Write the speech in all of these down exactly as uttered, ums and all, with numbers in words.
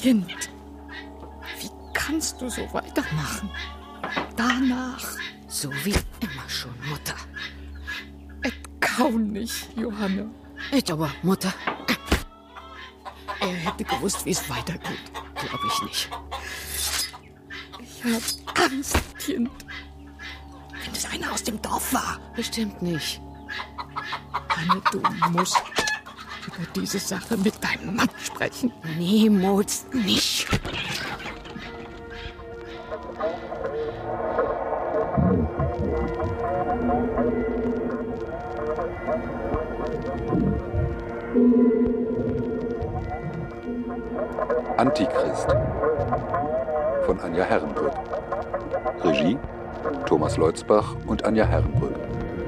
Kind, wie kannst du so weitermachen? Danach. So wie immer schon, Mutter. Et kaum nicht, Johanne. Et aber, Mutter. Er hätte gewusst, wie es weitergeht. Glaube ich nicht. Ich hab Angst, Kind. Wenn es einer aus dem Dorf war. Bestimmt nicht. Anne, du musst über diese Sache mit deinem Mann sprechen. Niemals nicht. Antichrist von Anja Herrenbrück. Regie Thomas Leutzbach und Anja Herrenbrück.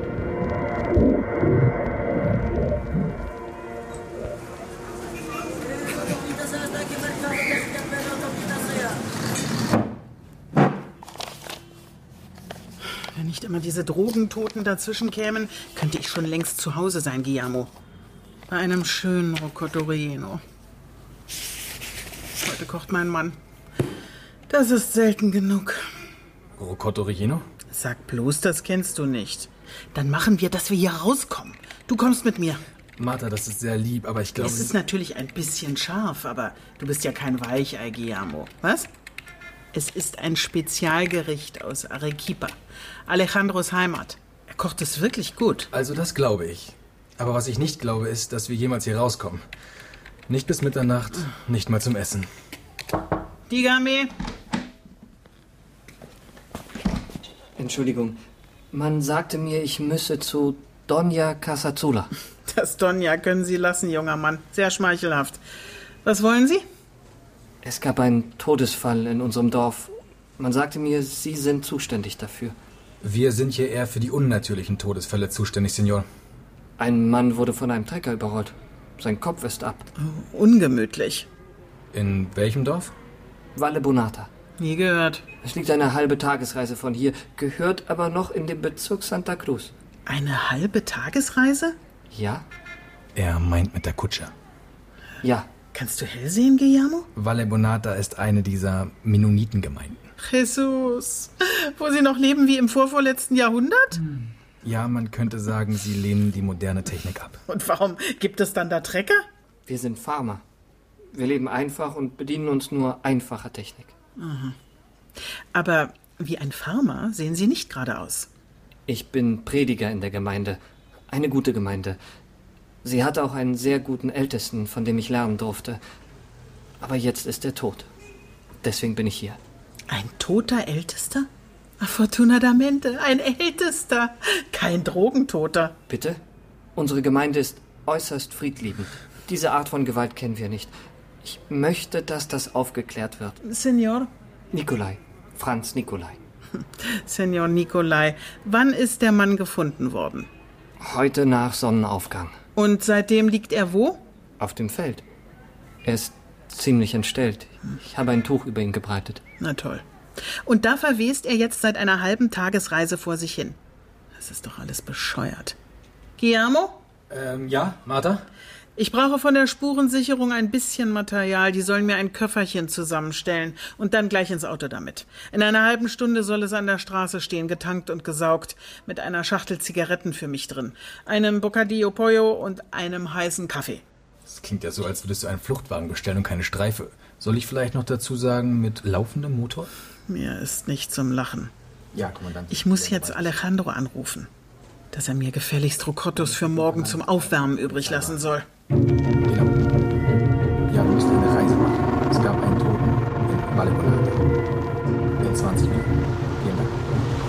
Wenn nicht immer diese Drogentoten dazwischen kämen, könnte ich schon längst zu Hause sein, Guillermo. Bei einem schönen Rocotto Relleno. Heute kocht mein Mann. Das ist selten genug. Rocotto Relleno? Sag bloß, das kennst du nicht. Dann machen wir, dass wir hier rauskommen. Du kommst mit mir. Martha, das ist sehr lieb, aber ich glaube... Es ist natürlich ein bisschen scharf, aber du bist ja kein Weichei, Guillermo. Was? Es ist ein Spezialgericht aus Arequipa. Alejandros Heimat. Er kocht es wirklich gut. Also das glaube ich. Aber was ich nicht glaube, ist, dass wir jemals hier rauskommen. Nicht bis Mitternacht, nicht mal zum Essen. Dígame. Entschuldigung, man sagte mir, ich müsse zu Doña Casasola. Das Doña können Sie lassen, junger Mann. Sehr schmeichelhaft. Was wollen Sie? Es gab einen Todesfall in unserem Dorf. Man sagte mir, Sie sind zuständig dafür. Wir sind hier eher für die unnatürlichen Todesfälle zuständig, Senor. Ein Mann wurde von einem Trecker überrollt. Sein Kopf ist ab. Oh, ungemütlich. In welchem Dorf? Valle Bonata. Nie gehört. Es liegt eine halbe Tagesreise von hier, gehört aber noch in den Bezirk Santa Cruz. Eine halbe Tagesreise? Ja? Er meint mit der Kutsche. Ja. Kannst du hell sehen, Guillermo? Valle Bonata ist eine dieser Mennonitengemeinden. Jesus, wo sie noch leben wie im vorvorletzten Jahrhundert? Hm. Ja, man könnte sagen, sie lehnen die moderne Technik ab. Und warum gibt es dann da Trecker? Wir sind Farmer. Wir leben einfach und bedienen uns nur einfacher Technik. Aha. Aber wie ein Farmer sehen Sie nicht gerade aus. Ich bin Prediger in der Gemeinde. Eine gute Gemeinde. Sie hatte auch einen sehr guten Ältesten, von dem ich lernen durfte. Aber jetzt ist er tot. Deswegen bin ich hier. Ein toter Ältester? Afortunadamente, ein Ältester. Kein Drogentoter. Bitte? Unsere Gemeinde ist äußerst friedliebend. Diese Art von Gewalt kennen wir nicht. Ich möchte, dass das aufgeklärt wird. Senor? Nikolai. Franz Nikolai. Senor Nikolai, wann ist der Mann gefunden worden? Heute nach Sonnenaufgang. Und seitdem liegt er wo? Auf dem Feld. Er ist ziemlich entstellt. Ich habe ein Tuch über ihn gebreitet. Na toll. Und da verwest er jetzt seit einer halben Tagesreise vor sich hin. Das ist doch alles bescheuert. Guillermo? Ähm, ja, Martha? Ich brauche von der Spurensicherung ein bisschen Material. Die sollen mir ein Köfferchen zusammenstellen und dann gleich ins Auto damit. In einer halben Stunde soll es an der Straße stehen, getankt und gesaugt, mit einer Schachtel Zigaretten für mich drin, einem Bocadillo Pollo und einem heißen Kaffee. Das klingt ja so, als würdest du einen Fluchtwagen bestellen und keine Streife. Soll ich vielleicht noch dazu sagen, mit laufendem Motor? Mir ist nicht zum Lachen. Ja, Kommandant. Ich muss jetzt Alejandro anrufen, dass er mir gefälligst Rocottos für morgen zum Aufwärmen übrig lassen soll. Genau. Ja, wir müssen eine Reise machen. Es gab einen Toten in Valle Bonata. In zwanzig Minuten. Vielen Dank.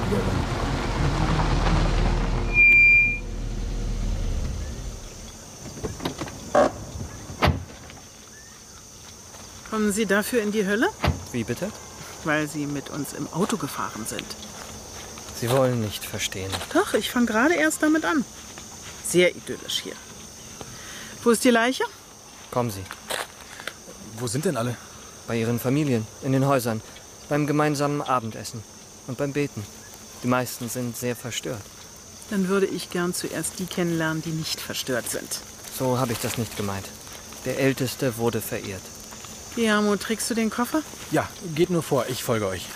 Kommen Sie dafür in die Hölle? Wie bitte? Weil Sie mit uns im Auto gefahren sind. Sie wollen nicht verstehen. Doch, ich fange gerade erst damit an. Sehr idyllisch hier. Wo ist die Leiche? Kommen Sie. Wo sind denn alle? Bei Ihren Familien, in den Häusern, beim gemeinsamen Abendessen und beim Beten. Die meisten sind sehr verstört. Dann würde ich gern zuerst die kennenlernen, die nicht verstört sind. So habe ich das nicht gemeint. Der Älteste wurde verehrt. Guillermo, trägst du den Koffer? Ja, geht nur vor, ich folge euch.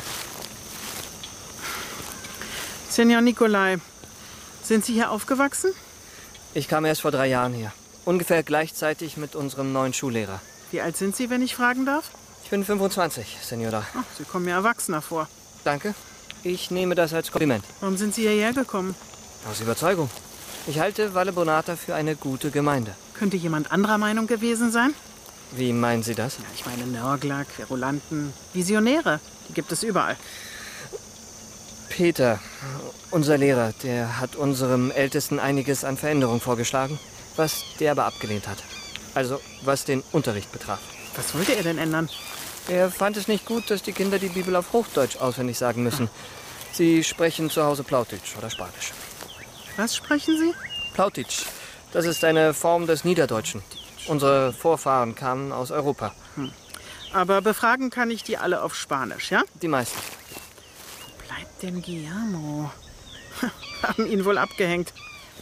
Senor Nikolai, sind Sie hier aufgewachsen? Ich kam erst vor drei Jahren her. Ungefähr gleichzeitig mit unserem neuen Schullehrer. Wie alt sind Sie, wenn ich fragen darf? Ich bin fünfundzwanzig, Senora. Ach, Sie kommen mir erwachsener vor. Danke. Ich nehme das als Kompliment. Warum sind Sie hierher gekommen? Aus Überzeugung. Ich halte Valle Bonata für eine gute Gemeinde. Könnte jemand anderer Meinung gewesen sein? Wie meinen Sie das? Ja, ich meine Nörgler, Querulanten, Visionäre. Die gibt es überall. Peter, unser Lehrer, der hat unserem Ältesten einiges an Veränderung vorgeschlagen, was der aber abgelehnt hat. Also, was den Unterricht betraf. Was wollte er denn ändern? Er fand es nicht gut, dass die Kinder die Bibel auf Hochdeutsch auswendig sagen müssen. Sie sprechen zu Hause Plautitsch oder Spanisch. Was sprechen Sie? Plautitsch, das ist eine Form des Niederdeutschen. Unsere Vorfahren kamen aus Europa. Hm. Aber befragen kann ich die alle auf Spanisch, ja? Die meisten. Wo bleibt denn Guillermo? Haben ihn wohl abgehängt.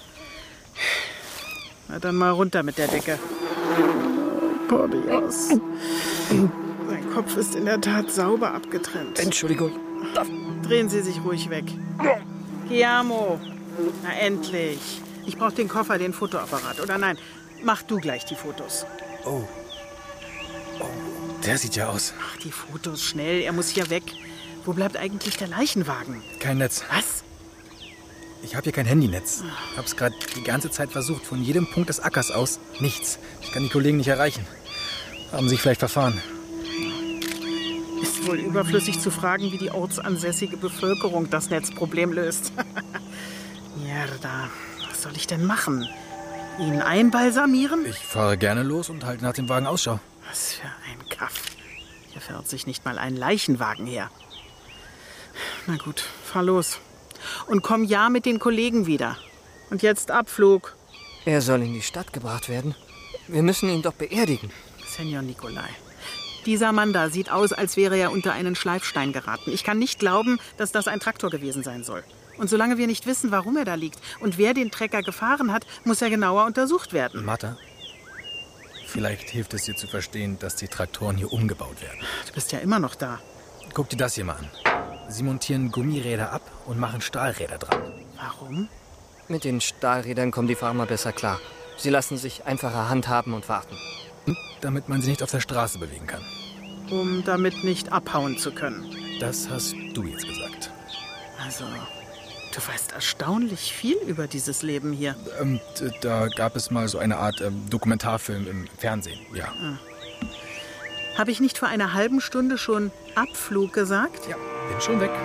Na dann mal runter mit der Decke. Por Dios. Sein Kopf ist in der Tat sauber abgetrennt. Entschuldigung. Drehen Sie sich ruhig weg. Guillermo, na endlich. Ich brauche den Koffer, den Fotoapparat. Oder nein, mach du gleich die Fotos. Oh. Oh, der sieht ja aus. Mach die Fotos schnell, er muss hier weg. Wo bleibt eigentlich der Leichenwagen? Kein Netz. Was? Ich habe hier kein Handynetz. Ich habe es gerade die ganze Zeit versucht, von jedem Punkt des Ackers aus. Nichts. Ich kann die Kollegen nicht erreichen. Haben sich vielleicht verfahren. Ist wohl überflüssig zu fragen, wie die ortsansässige Bevölkerung das Netzproblem löst. Mierda, was soll ich denn machen? Ihn einbalsamieren? Ich fahre gerne los und halte nach dem Wagen Ausschau. Was für ein Kaff. Hier fährt sich nicht mal ein Leichenwagen her. Na gut, fahr los. Und komm ja mit den Kollegen wieder. Und jetzt Abflug. Er soll in die Stadt gebracht werden. Wir müssen ihn doch beerdigen. Senor Nikolai, dieser Mann da sieht aus, als wäre er unter einen Schleifstein geraten. Ich kann nicht glauben, dass das ein Traktor gewesen sein soll. Und solange wir nicht wissen, warum er da liegt und wer den Trecker gefahren hat, muss er genauer untersucht werden. Martha, vielleicht hilft es dir zu verstehen, dass die Traktoren hier umgebaut werden. Du bist ja immer noch da. Guck dir das hier mal an. Sie montieren Gummiräder ab und machen Stahlräder dran. Warum? Mit den Stahlrädern kommen die Farmer besser klar. Sie lassen sich einfacher handhaben und warten. Und damit man sie nicht auf der Straße bewegen kann. Um damit nicht abhauen zu können. Das hast du jetzt gesagt. Also, du weißt erstaunlich viel über dieses Leben hier. Ähm, da gab es mal so eine Art ähm, Dokumentarfilm im Fernsehen, ja. Ah. Habe ich nicht vor einer halben Stunde schon Abflug gesagt? Ja, bin schon weg.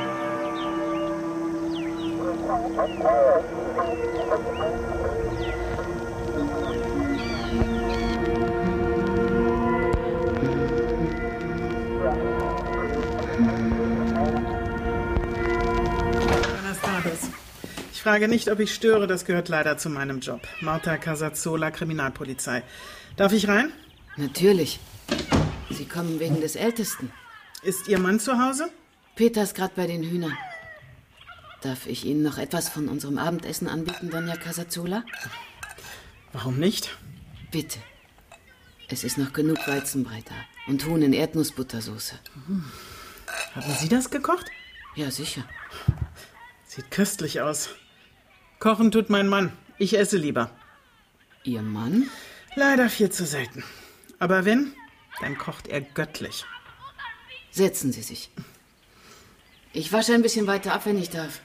Ich frage nicht, ob ich störe, das gehört leider zu meinem Job. Marta Casazola, Kriminalpolizei. Darf ich rein? Natürlich. Sie kommen wegen des Ältesten. Ist Ihr Mann zu Hause? Peter ist gerade bei den Hühnern. Darf ich Ihnen noch etwas von unserem Abendessen anbieten, Doña Casazola? Warum nicht? Bitte. Es ist noch genug Weizenbrei da und Huhn in Erdnussbuttersoße. Hm. Haben Sie das gekocht? Ja, sicher. Sieht köstlich aus. Kochen tut mein Mann. Ich esse lieber. Ihr Mann? Leider viel zu selten. Aber wenn, dann kocht er göttlich. Setzen Sie sich. Ich wasche ein bisschen weiter ab, wenn ich darf.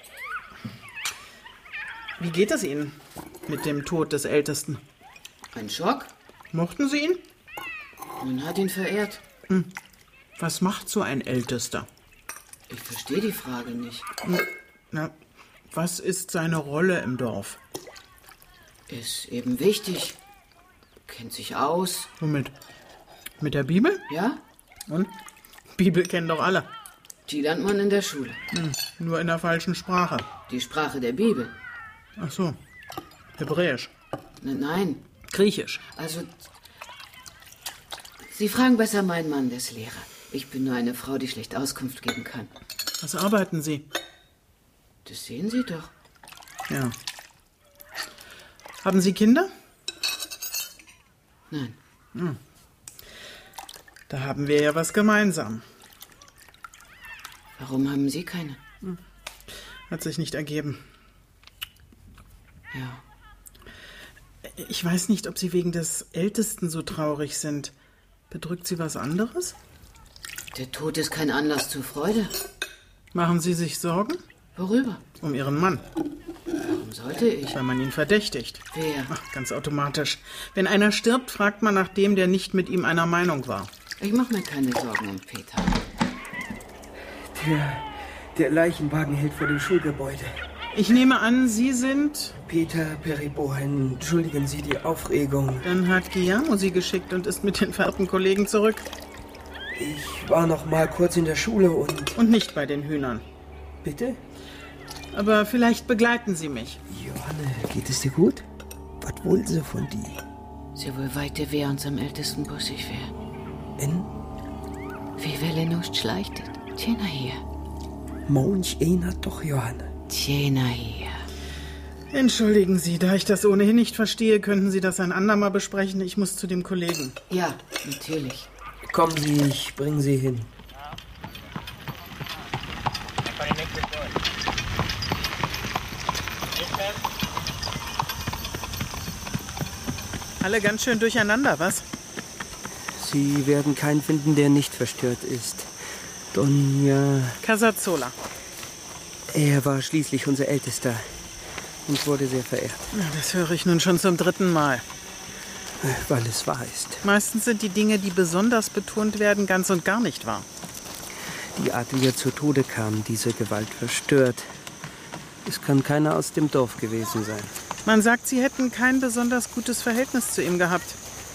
Wie geht es Ihnen mit dem Tod des Ältesten? Ein Schock? Mochten Sie ihn? Man hat ihn verehrt. Hm. Was macht so ein Ältester? Ich verstehe die Frage nicht. Na, was ist seine Rolle im Dorf? Ist eben wichtig. Kennt sich aus. Womit? Mit der Bibel? Ja? Und? Bibel kennen doch alle. Die lernt man in der Schule. Hm, nur in der falschen Sprache. Die Sprache der Bibel. Ach so. Hebräisch. N- Nein. Griechisch. Also, Sie fragen besser meinen Mann, des Lehrer. Ich bin nur eine Frau, die schlecht Auskunft geben kann. Was arbeiten Sie? Das sehen Sie doch. Ja. Haben Sie Kinder? Nein. Hm. Da haben wir ja was gemeinsam. Warum haben Sie keine? Hm. Hat sich nicht ergeben. Ja. Ich weiß nicht, ob Sie wegen des Ältesten so traurig sind. Bedrückt Sie was anderes? Der Tod ist kein Anlass zur Freude. Machen Sie sich Sorgen? Worüber? Um Ihren Mann. Warum sollte ich? Weil man ihn verdächtigt. Wer? Ach, ganz automatisch. Wenn einer stirbt, fragt man nach dem, der nicht mit ihm einer Meinung war. Ich mache mir keine Sorgen um Peter. Der, der Leichenwagen hält vor dem Schulgebäude. Ich nehme an, Sie sind... Peter Peribot. Entschuldigen Sie die Aufregung. Dann hat Guillermo Sie geschickt und ist mit den verehrten Kollegen zurück. Ich war noch mal kurz in der Schule und... Und nicht bei den Hühnern. Bitte? Aber vielleicht begleiten Sie mich. Johanne, geht es dir gut? Was wollen Sie von dir? Sie wohl weiter wer uns am ältesten bussig wär. En? Wie welle nicht schleichtet. Tjena hier. Monch einer doch, Johanne. Tjena hier. Entschuldigen Sie, da ich das ohnehin nicht verstehe, könnten Sie das ein andermal besprechen. Ich muss zu dem Kollegen. Ja, natürlich. Kommen Sie, ich bringe Sie hin. Alle ganz schön durcheinander, was? Sie werden keinen finden, der nicht verstört ist. Donja... Casazola. Er war schließlich unser Ältester und wurde sehr verehrt. Ja, das höre ich nun schon zum dritten Mal. Weil es wahr ist. Meistens sind die Dinge, die besonders betont werden, ganz und gar nicht wahr. Die Art, wie er zu Tode kam, diese Gewalt verstört. Es kann keiner aus dem Dorf gewesen sein. Man sagt, Sie hätten kein besonders gutes Verhältnis zu ihm gehabt.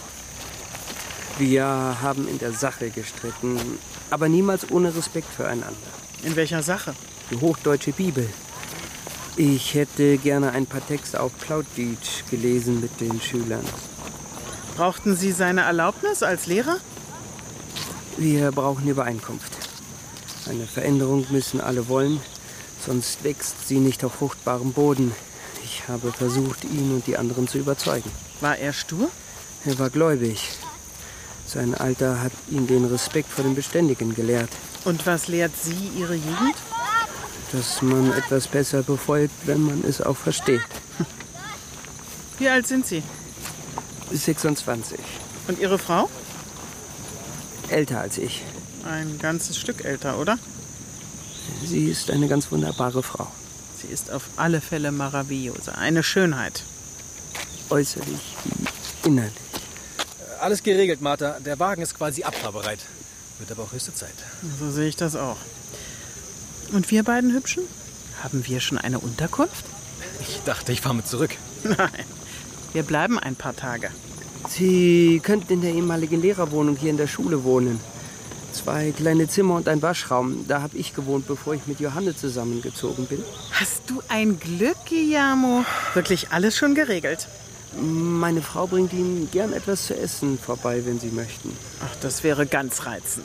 Wir haben in der Sache gestritten, aber niemals ohne Respekt füreinander. In welcher Sache? Die hochdeutsche Bibel. Ich hätte gerne ein paar Texte auf Plautdeutsch gelesen mit den Schülern. Brauchten Sie seine Erlaubnis als Lehrer? Wir brauchen Übereinkunft. Eine Veränderung müssen alle wollen, sonst wächst sie nicht auf fruchtbarem Boden. Ich habe versucht, ihn und die anderen zu überzeugen. War er stur? Er war gläubig. Sein Alter hat ihn den Respekt vor dem Beständigen gelehrt. Und was lehrt Sie Ihre Jugend? Dass man etwas besser befolgt, wenn man es auch versteht. Wie alt sind Sie? sechsundzwanzig. Und Ihre Frau? Älter als ich. Ein ganzes Stück älter, oder? Sie ist eine ganz wunderbare Frau. Sie ist auf alle Fälle maravillosa. Eine Schönheit. Äußerlich wie innerlich. Alles geregelt, Martha. Der Wagen ist quasi abfahrbereit. Wird aber auch höchste Zeit. So sehe ich das auch. Und wir beiden Hübschen? Haben wir schon eine Unterkunft? Ich dachte, ich fahre mit zurück. Nein, wir bleiben ein paar Tage. Sie könnten in der ehemaligen Lehrerwohnung hier in der Schule wohnen. Zwei kleine Zimmer und ein Waschraum. Da habe ich gewohnt, bevor ich mit Johanne zusammengezogen bin. Hast du ein Glück, Guillermo? Wirklich alles schon geregelt? Meine Frau bringt Ihnen gern etwas zu essen vorbei, wenn Sie möchten. Ach, das wäre ganz reizend.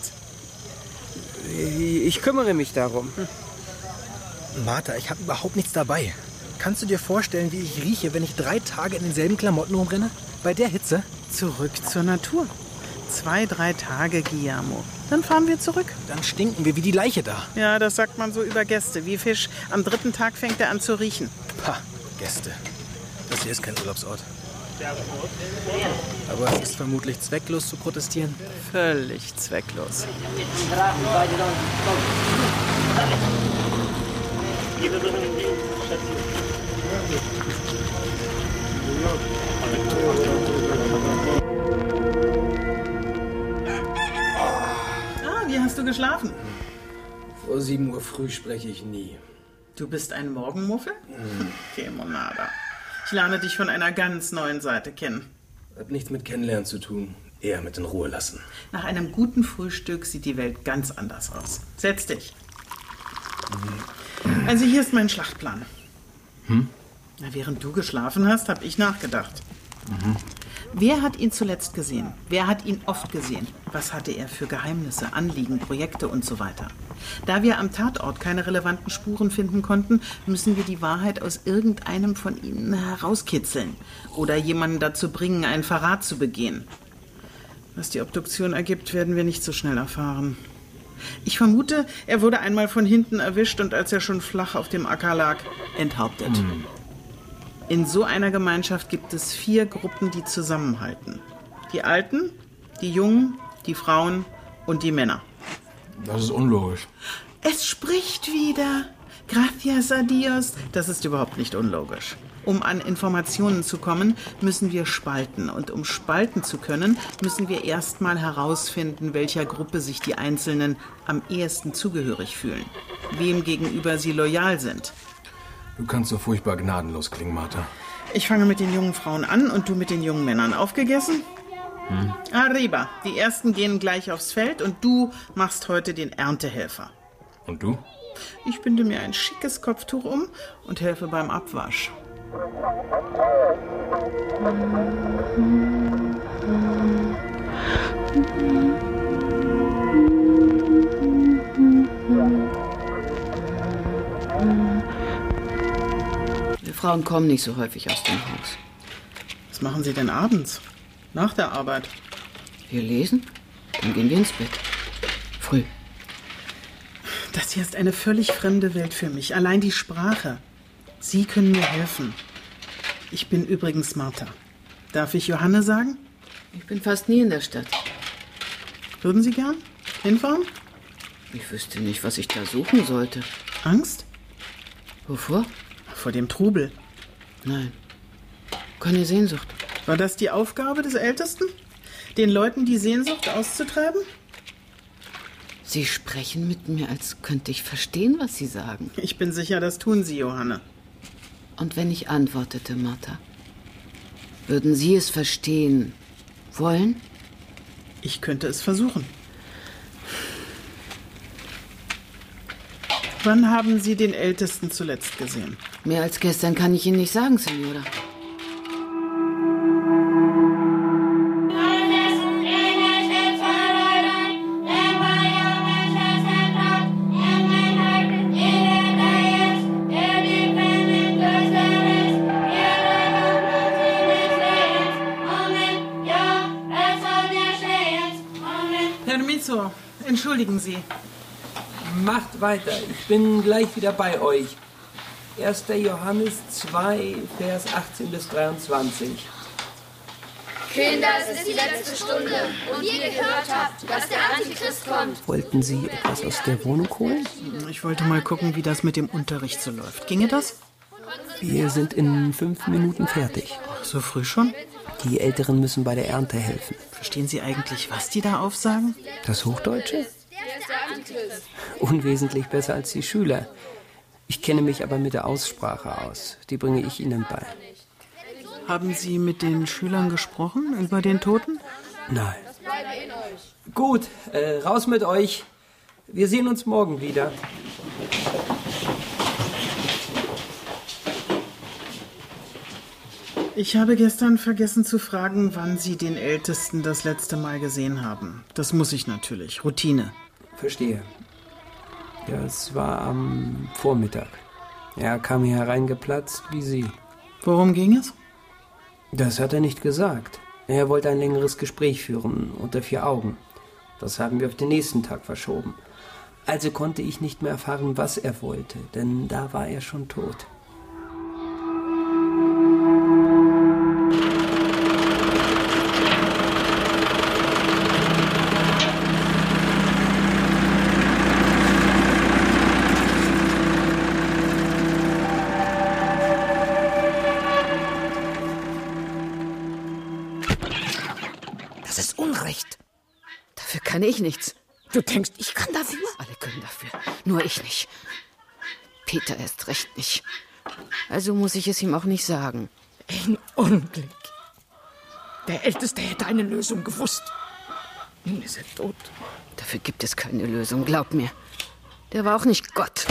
Ich kümmere mich darum. Hm. Martha, ich habe überhaupt nichts dabei. Kannst du dir vorstellen, wie ich rieche, wenn ich drei Tage in denselben Klamotten rumrenne? Bei der Hitze? Zurück zur Natur. Zwei, drei Tage, Guillermo. Dann fahren wir zurück. Dann stinken wir wie die Leiche da. Ja, das sagt man so über Gäste, wie Fisch. Am dritten Tag fängt er an zu riechen. Pah, Gäste. Das hier ist kein Urlaubsort. Aber es ist vermutlich zwecklos zu protestieren. Völlig zwecklos. Ah, wie hast du geschlafen? Vor sieben Uhr früh spreche ich nie. Du bist ein Morgenmuffel? Mhm. Que monada. Ich lerne dich von einer ganz neuen Seite kennen. Hat nichts mit Kennenlernen zu tun. Eher mit in Ruhe lassen. Nach einem guten Frühstück sieht die Welt ganz anders aus. Setz dich. Mhm. Also hier ist mein Schlachtplan. Hm? Na, während du geschlafen hast, habe ich nachgedacht. Mhm. Wer hat ihn zuletzt gesehen? Wer hat ihn oft gesehen? Was hatte er für Geheimnisse, Anliegen, Projekte und so weiter? Da wir am Tatort keine relevanten Spuren finden konnten, müssen wir die Wahrheit aus irgendeinem von ihnen herauskitzeln oder jemanden dazu bringen, einen Verrat zu begehen. Was die Obduktion ergibt, werden wir nicht so schnell erfahren. Ich vermute, er wurde einmal von hinten erwischt und als er schon flach auf dem Acker lag, enthauptet. Mhm. In so einer Gemeinschaft gibt es vier Gruppen, die zusammenhalten. Die Alten, die Jungen, die Frauen und die Männer. Das ist unlogisch. Es spricht wieder. Gracias a Dios. Das ist überhaupt nicht unlogisch. Um an Informationen zu kommen, müssen wir spalten. Und um spalten zu können, müssen wir erstmal herausfinden, welcher Gruppe sich die Einzelnen am ehesten zugehörig fühlen. Wem gegenüber sie loyal sind. Du kannst so furchtbar gnadenlos klingen, Martha. Ich fange mit den jungen Frauen an und du mit den jungen Männern. Aufgegessen? Hm. Arriba. Die Ersten gehen gleich aufs Feld und du machst heute den Erntehelfer. Und du? Ich binde mir ein schickes Kopftuch um und helfe beim Abwasch. Wir Frauen kommen nicht so häufig aus dem Haus. Was machen Sie denn abends? Nach der Arbeit? Wir lesen, dann gehen wir ins Bett. Früh. Das hier ist eine völlig fremde Welt für mich. Allein die Sprache. Sie können mir helfen. Ich bin übrigens Martha. Darf ich Johanne sagen? Ich bin fast nie in der Stadt. Würden Sie gern hinfahren? Ich wüsste nicht, was ich da suchen sollte. Angst? Wovor? Vor dem Trubel. Nein. Keine Sehnsucht. War das die Aufgabe des Ältesten? Den Leuten die Sehnsucht auszutreiben? Sie sprechen mit mir, als könnte ich verstehen, was Sie sagen. Ich bin sicher, das tun Sie, Johanne. Und wenn ich antwortete, Martha, würden Sie es verstehen wollen? Ich könnte es versuchen. Wann haben Sie den Ältesten zuletzt gesehen? Mehr als gestern kann ich Ihnen nicht sagen, Senora. Permiso, entschuldigen Sie. Macht weiter, ich bin gleich wieder bei euch. erster Johannes zwei, Vers achtzehn bis dreiundzwanzig. Kinder, es ist die letzte Stunde und ihr gehört habt, dass der Antichrist kommt. Wollten Sie etwas aus der Wohnung holen? Ich wollte mal gucken, wie das mit dem Unterricht so läuft. Ginge das? Wir sind in fünf Minuten fertig. So früh schon? Die Älteren müssen bei der Ernte helfen. Verstehen Sie eigentlich, was die da aufsagen? Das Hochdeutsche? Unwesentlich besser als die Schüler. Ich kenne mich aber mit der Aussprache aus. Die bringe ich Ihnen bei. Haben Sie mit den Schülern gesprochen über den Toten? Nein. Gut, äh, raus mit euch. Wir sehen uns morgen wieder. Ich habe gestern vergessen zu fragen, wann Sie den Ältesten das letzte Mal gesehen haben. Das muss ich natürlich. Routine. Verstehe. Das war am Vormittag. Er kam hier hereingeplatzt wie Sie. Worum ging es? Das hat er nicht gesagt. Er wollte ein längeres Gespräch führen, unter vier Augen. Das haben wir auf den nächsten Tag verschoben. Also konnte ich nicht mehr erfahren, was er wollte, denn da war er schon tot. Das ist Unrecht. Dafür kann ich nichts. Du denkst, ich kann dafür? Alle können dafür, nur ich nicht. Peter erst recht nicht. Also muss ich es ihm auch nicht sagen. Ein Unglück. Der Älteste hätte eine Lösung gewusst. Nun ist er tot. Dafür gibt es keine Lösung, glaub mir. Der war auch nicht Gott.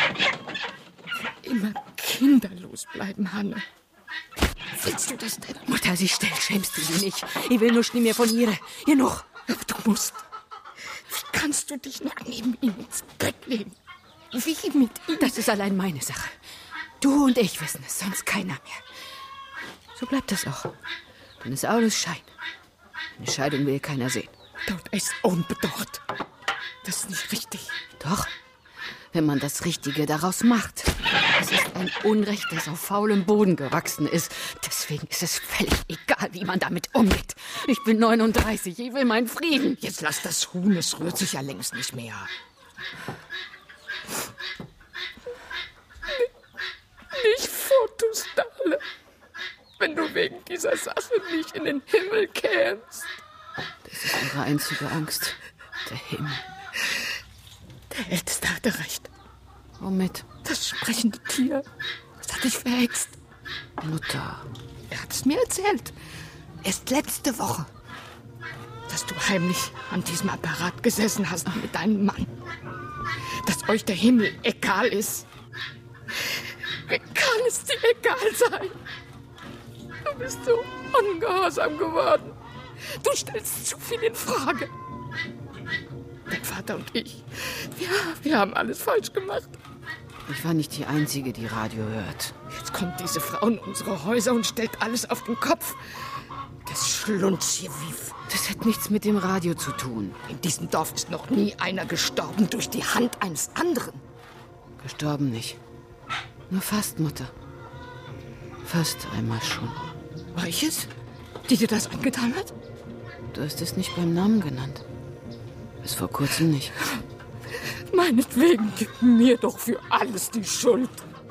Immer kinderlos bleiben, Hanne. Willst du das denn? Mutter, sie still, schämst du sie nicht. Ich will nur nie mehr von ihr. Ihr noch. Aber du musst. Wie kannst du dich noch neben ihm ins Bett legen? Wie mit ihm? Das ist allein meine Sache. Du und ich wissen es, sonst keiner mehr. So bleibt es auch. Dann ist alles Schein. Eine Scheidung will keiner sehen. Das ist unbedacht. Das ist nicht richtig. Doch, wenn man das Richtige daraus macht. Es ist ein Unrecht, das auf faulem Boden gewachsen ist. Deswegen ist es völlig egal, wie man damit umgeht. Ich bin neununddreißig, ich will meinen Frieden. Jetzt lass das Huhn, es rührt sich ja längst nicht mehr. Nicht fort, du Stahle. Wenn du wegen dieser Sache nicht in den Himmel kämst. Das ist ihre einzige Angst. Der Himmel. Der Älteste hatte recht. Womit? Das sprechende Tier. Das hat dich verhext. Mutter. Er hat es mir erzählt. Erst letzte Woche. Dass du heimlich an diesem Apparat gesessen hast mit deinem Mann. Dass euch der Himmel egal ist. Wie kann es dir egal sein? Du bist so ungehorsam geworden. Du stellst zu viel in Frage. Dein Vater und ich, wir, wir haben alles falsch gemacht. Ich war nicht die Einzige, die Radio hört. Jetzt kommt diese Frau in unsere Häuser und stellt alles auf den Kopf. Das Schlunzgewief. Das hat nichts mit dem Radio zu tun. In diesem Dorf ist noch nie einer gestorben durch die Hand eines anderen. Gestorben nicht. Nur fast, Mutter. Fast einmal schon. Welches? Die dir das angetan hat? Du hast es nicht beim Namen genannt. Bis vor kurzem nicht. Meinetwegen, gib mir doch für alles die Schuld.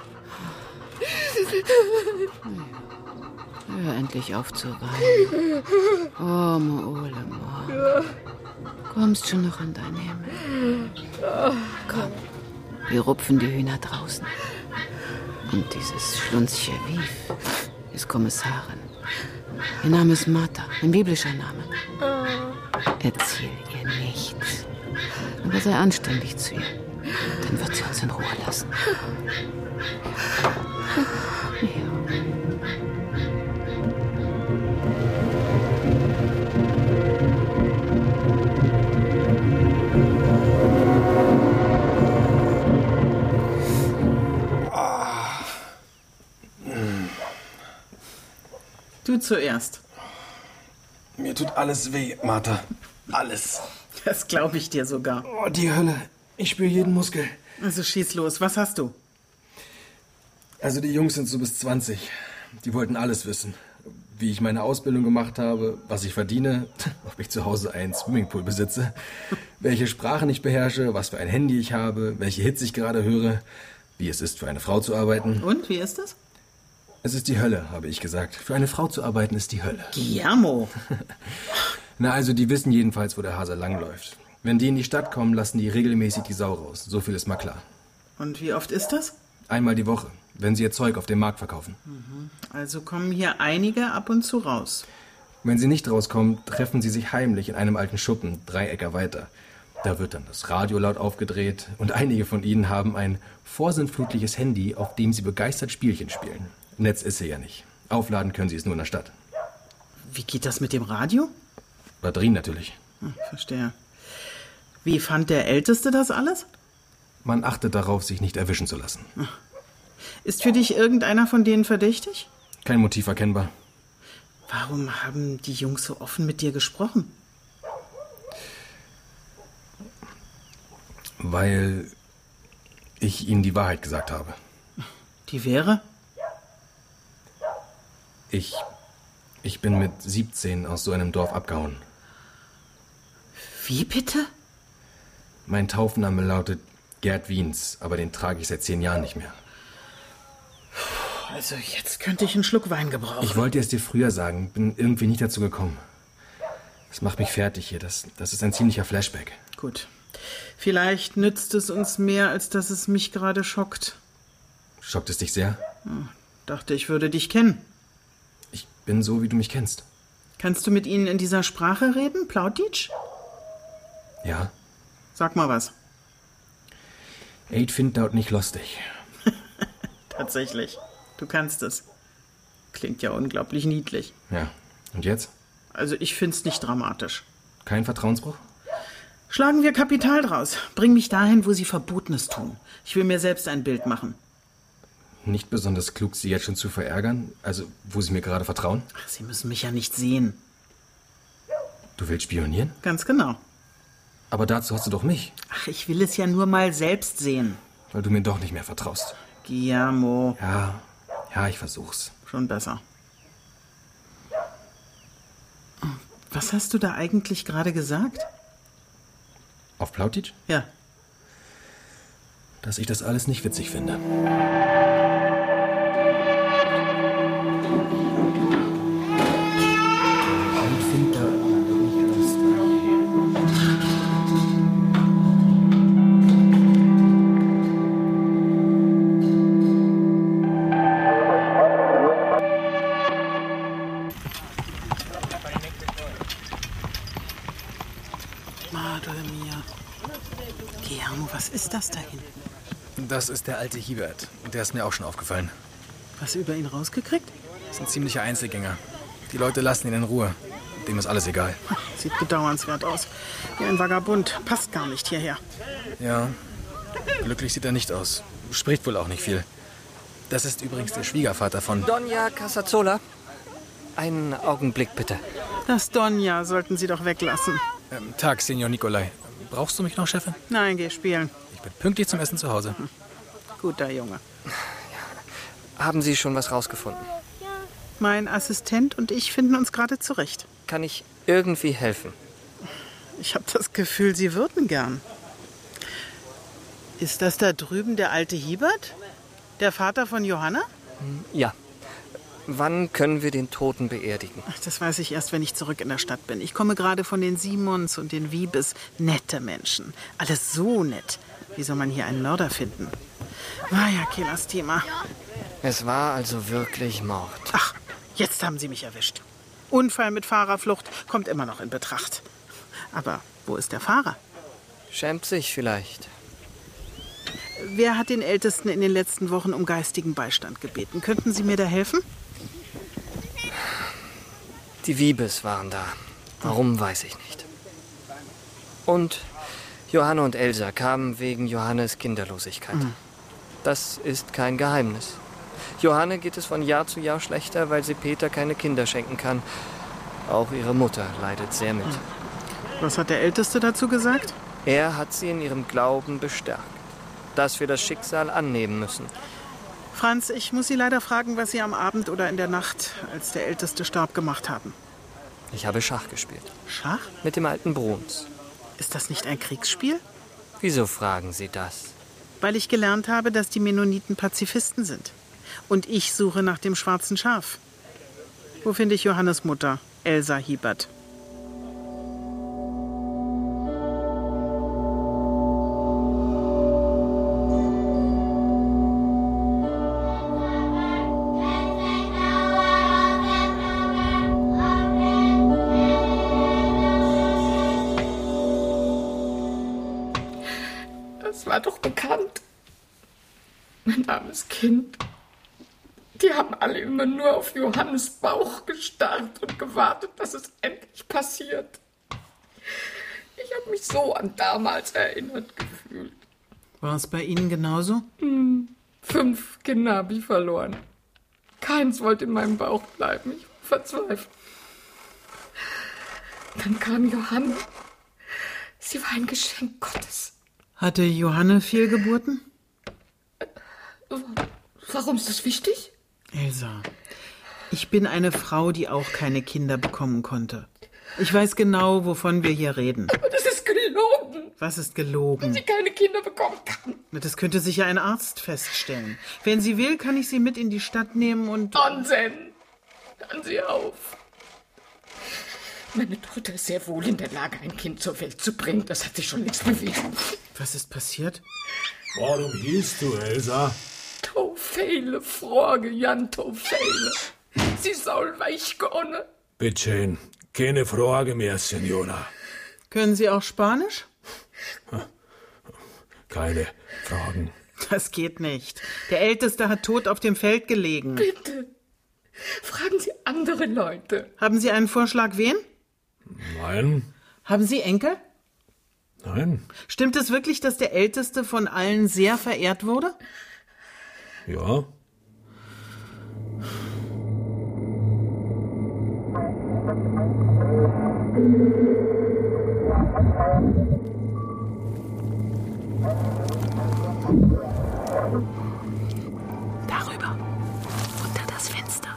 Hör endlich auf zu weinen. Oh, Moole, Mo. Kommst schon noch in dein Himmel. Komm, wir rupfen die Hühner draußen. Und dieses Schlunzche Wief ist Kommissarin. Ihr Name ist Martha, ein biblischer Name. Erzähl ihr nichts. Aber sei anständig zu ihr. Dann wird sie uns in Ruhe lassen. Ja. Du zuerst. Mir tut alles weh, Martha. Alles. Das glaube ich dir sogar. Oh, die Hölle. Ich spüre jeden Muskel. Also schieß los. Was hast du? Also die Jungs sind so bis zwanzig. Die wollten alles wissen. Wie ich meine Ausbildung gemacht habe, was ich verdiene, ob ich zu Hause einen Swimmingpool besitze, welche Sprachen ich beherrsche, was für ein Handy ich habe, welche Hits ich gerade höre, wie es ist, für eine Frau zu arbeiten. Und, wie ist es? Es ist die Hölle, habe ich gesagt. Für eine Frau zu arbeiten ist die Hölle. Guillermo! Na, also die wissen jedenfalls, wo der Hase langläuft. Wenn die in die Stadt kommen, lassen die regelmäßig die Sau raus. So viel ist mal klar. Und wie oft ist das? Einmal die Woche, wenn sie ihr Zeug auf dem Markt verkaufen. Mhm. Also kommen hier einige ab und zu raus. Wenn sie nicht rauskommen, treffen sie sich heimlich in einem alten Schuppen, drei Äcker weiter. Da wird dann das Radio laut aufgedreht und einige von ihnen haben ein vorsinnflutliches Handy, auf dem sie begeistert Spielchen spielen. Netz ist sie ja nicht. Aufladen können sie es nur in der Stadt. Wie geht das mit dem Radio? Batterien natürlich. Hm, verstehe. Wie fand der Älteste das alles? Man achtet darauf, sich nicht erwischen zu lassen. Ist für dich irgendeiner von denen verdächtig? Kein Motiv erkennbar. Warum haben die Jungs so offen mit dir gesprochen? Weil ich ihnen die Wahrheit gesagt habe. Die wäre? Ich, ich bin mit siebzehn aus so einem Dorf abgehauen. Wie bitte? Mein Taufname lautet Gerd Wiens, aber den trage ich seit zehn Jahren nicht mehr. Also jetzt könnte ich einen Schluck Wein gebrauchen. Ich wollte es dir früher sagen, bin irgendwie nicht dazu gekommen. Das macht mich fertig hier, das, das ist ein ziemlicher Flashback. Gut. Vielleicht nützt es uns mehr, als dass es mich gerade schockt. Schockt es dich sehr? Hm, dachte, ich würde dich kennen. Ich bin so, wie du mich kennst. Kannst du mit ihnen in dieser Sprache reden, Plautdeutsch? Ja. Sag mal was. Ich find dort nicht lustig. Tatsächlich. Du kannst es. Klingt ja unglaublich niedlich. Ja. Und jetzt? Also ich find's nicht dramatisch. Kein Vertrauensbruch? Schlagen wir Kapital draus. Bring mich dahin, wo sie Verbotenes tun. Ich will mir selbst ein Bild machen. Nicht besonders klug, sie jetzt schon zu verärgern? Also, wo sie mir gerade vertrauen? Ach, sie müssen mich ja nicht sehen. Du willst spionieren? Ganz genau. Aber dazu hast du doch mich. Ach, ich will es ja nur mal selbst sehen. Weil du mir doch nicht mehr vertraust. Guillermo. Ja, ja, ich versuch's. Schon besser. Was hast du da eigentlich gerade gesagt? Auf Plautitsch? Ja. Dass ich das alles nicht witzig finde. Madre mia. Guillermo, was ist das da hinten? Das ist der alte Hiebert. Und der ist mir auch schon aufgefallen. Was über ihn rausgekriegt? Das ist ein ziemlicher Einzelgänger. Die Leute lassen ihn in Ruhe. Dem ist alles egal. Sieht bedauernswert aus. Wie ein Vagabund. Passt gar nicht hierher. Ja, glücklich sieht er nicht aus. Spricht wohl auch nicht viel. Das ist übrigens der Schwiegervater von... Donja Casazola. Einen Augenblick, bitte. Das Donja sollten Sie doch weglassen. Ähm, Tag, Senior Nikolai. Brauchst du mich noch, Chefin? Nein, geh spielen. Ich bin pünktlich zum Essen zu Hause. Guter Junge. Haben Sie schon was rausgefunden? Mein Assistent und ich finden uns gerade zurecht. Kann ich irgendwie helfen? Ich habe das Gefühl, Sie würden gern. Ist das da drüben der alte Hiebert? Der Vater von Johanna? Ja. Wann können wir den Toten beerdigen? Ach, das weiß ich erst, wenn ich zurück in der Stadt bin. Ich komme gerade von den Simons und den Wiebes. Nette Menschen. Alles so nett. Wie soll man hier einen Mörder finden? War ja Kehlers Thema. Es war also wirklich Mord. Ach, jetzt haben Sie mich erwischt. Unfall mit Fahrerflucht kommt immer noch in Betracht. Aber wo ist der Fahrer? Schämt sich vielleicht. Wer hat den Ältesten in den letzten Wochen um geistigen Beistand gebeten? Könnten Sie mir da helfen? Die Wiebes waren da. Warum, weiß ich nicht. Und Johanne und Elsa kamen wegen Johannes Kinderlosigkeit. Mhm. Das ist kein Geheimnis. Johanne geht es von Jahr zu Jahr schlechter, weil sie Peter keine Kinder schenken kann. Auch ihre Mutter leidet sehr mit. Mhm. Was hat der Älteste dazu gesagt? Er hat sie in ihrem Glauben bestärkt, dass wir das Schicksal annehmen müssen. Franz, ich muss Sie leider fragen, was Sie am Abend oder in der Nacht, als der Älteste starb, gemacht haben. Ich habe Schach gespielt. Schach? Mit dem alten Bruns. Ist das nicht ein Kriegsspiel? Wieso fragen Sie das? Weil ich gelernt habe, dass die Mennoniten Pazifisten sind. Und ich suche nach dem schwarzen Schaf. Wo finde ich Johannes Mutter, Elsa Hiebert? Das war doch bekannt. Mein armes Kind. Die haben alle immer nur auf Johannes Bauch gestarrt und gewartet, dass es endlich passiert. Ich habe mich so an damals erinnert gefühlt. War es bei Ihnen genauso? Hm, fünf Kinder habe ich verloren. Keins wollte in meinem Bauch bleiben. Ich war verzweifelt. Dann kam Johanne. Sie war ein Geschenk Gottes. Hatte Johanne Fehlgeburten? Warum ist das wichtig? Elsa, ich bin eine Frau, die auch keine Kinder bekommen konnte. Ich weiß genau, wovon wir hier reden. Aber das ist gelogen. Was ist gelogen? Wenn sie keine Kinder bekommen kann. Das könnte sicher ein Arzt feststellen. Wenn sie will, kann ich sie mit in die Stadt nehmen und... Unsinn! Hören Sie auf. Meine Tochter ist sehr wohl in der Lage, ein Kind zur Welt zu bringen. Das hat sich schon längst bewiesen. Was ist passiert? Warum hieß du, Elsa? Tofele, Frage, Jan Tofele. Sie soll weichgehen. Bitte, keine Frage mehr, Senora. Können Sie auch Spanisch? Keine Fragen. Das geht nicht. Der Älteste hat tot auf dem Feld gelegen. Bitte, fragen Sie andere Leute. Haben Sie einen Vorschlag, wen? Nein. Haben Sie Enkel? Nein. Stimmt es wirklich, dass der Älteste von allen sehr verehrt wurde? Ja. Thank you. Darüber. Unter das Fenster.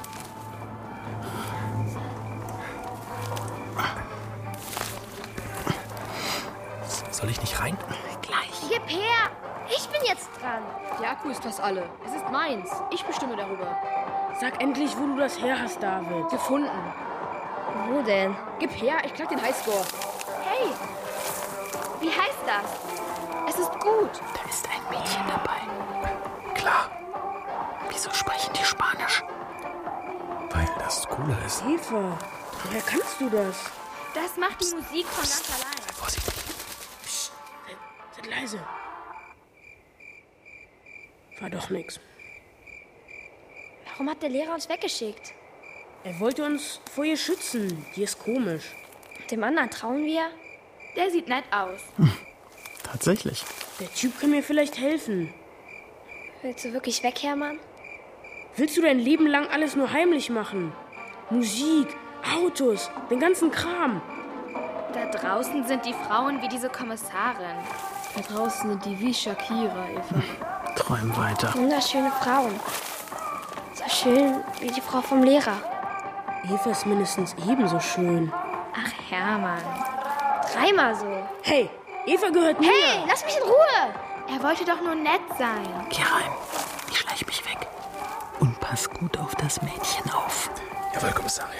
Soll ich nicht rein? Gleich. Gib her! Ich bin jetzt dran. Der Akku ist fast alle. Es ist meins. Ich bestimme darüber. Sag endlich, wo du das her hast, David. Gefunden. Wo denn? Gib her, ich knack den Highscore. Hey! Wie heißt das? Es ist gut. Da ist ein Mädchen dabei. Klar, Wieso sprechen die Spanisch? weil das cooler ist. Eva, woher kannst du das? Das macht die Musik von ganz allein. Vorsichtig. Psst, seid, seid leise. War doch nix. Warum hat der Lehrer uns weggeschickt? Er wollte uns vor ihr schützen. Die ist komisch. Dem anderen trauen wir? Der sieht nett aus. Tatsächlich. Der Typ kann mir vielleicht helfen. Willst du wirklich weg, Hermann? Willst du dein Leben lang alles nur heimlich machen? Musik, Autos, den ganzen Kram. Da draußen sind die Frauen wie diese Kommissarin. Da draußen sind die wie Shakira, Eva. Träum weiter. Wunderschöne Frauen. So schön wie die Frau vom Lehrer. Eva ist mindestens ebenso schön. Ach, Hermann. Dreimal so. Hey, Eva gehört mir. Hey, lass mich in Ruhe. Er wollte doch nur nett sein. Geh rein. Ich schleich mich weg. Und pass gut auf das Mädchen auf. Jawohl, Kommissario.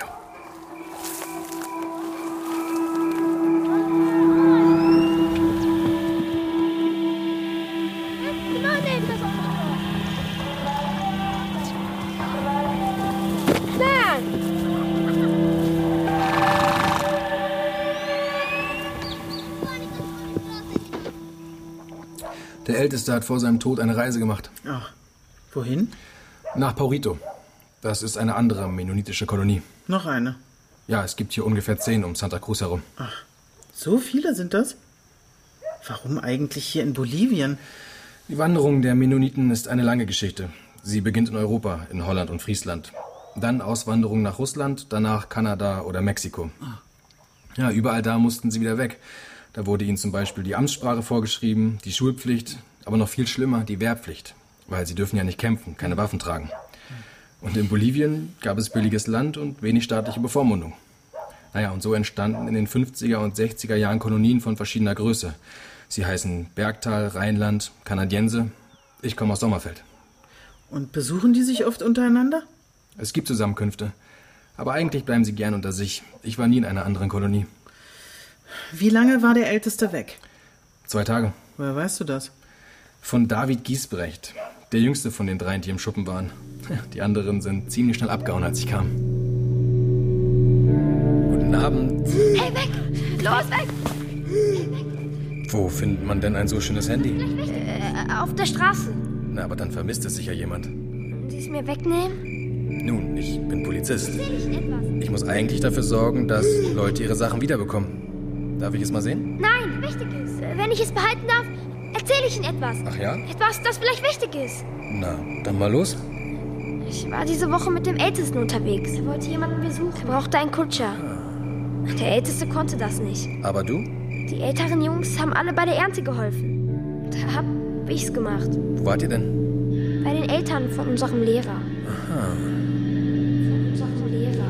Der Älteste hat vor seinem Tod eine Reise gemacht. Ach, wohin? Nach Paurito. Das ist eine andere mennonitische Kolonie. Noch eine. Ja, es gibt hier ungefähr zehn um Santa Cruz herum. Ach, so viele sind das? Warum eigentlich hier in Bolivien? Die Wanderung der Mennoniten ist eine lange Geschichte. Sie beginnt in Europa, in Holland und Friesland. Dann Auswanderung nach Russland, danach Kanada oder Mexiko. Ja, überall da mussten sie wieder weg. Da wurde ihnen zum Beispiel die Amtssprache vorgeschrieben, die Schulpflicht, aber noch viel schlimmer, die Wehrpflicht. Weil sie dürfen ja nicht kämpfen, keine Waffen tragen. Und in Bolivien gab es billiges Land und wenig staatliche Bevormundung. Naja, und so entstanden in den fünfziger und sechziger Jahren Kolonien von verschiedener Größe. Sie heißen Bergtal, Rheinland, Canadiense. Ich komme aus Sommerfeld. Und besuchen die sich oft untereinander? Es gibt Zusammenkünfte. Aber eigentlich bleiben sie gern unter sich. Ich war nie in einer anderen Kolonie. Wie lange war der Älteste weg? Zwei Tage. Woher weißt du das? Von David Giesbrecht. Der jüngste von den dreien, die im Schuppen waren. Die anderen sind ziemlich schnell abgehauen, als ich kam. Guten Abend. Hey, weg! Los, weg! Wo findet man denn ein so schönes Handy? Äh, auf der Straße. Na, aber dann vermisst es sicher jemand. Sie es mir wegnehmen? Nun, ich bin Polizist. Ich muss eigentlich dafür sorgen, dass Leute ihre Sachen wiederbekommen. Darf ich es mal sehen? Nein, wichtig ist. Wenn ich es behalten darf, erzähle ich Ihnen etwas. Ach ja? Etwas, das vielleicht wichtig ist. Na, dann mal los. Ich war diese Woche mit dem Ältesten unterwegs. Er wollte jemanden besuchen. Er brauchte einen Kutscher. Der Älteste konnte das nicht. Aber du? Die älteren Jungs haben alle bei der Ernte geholfen. Da hab ich's gemacht. Wo wart ihr denn? Bei den Eltern von unserem Lehrer. Aha. Von unserem Lehrer.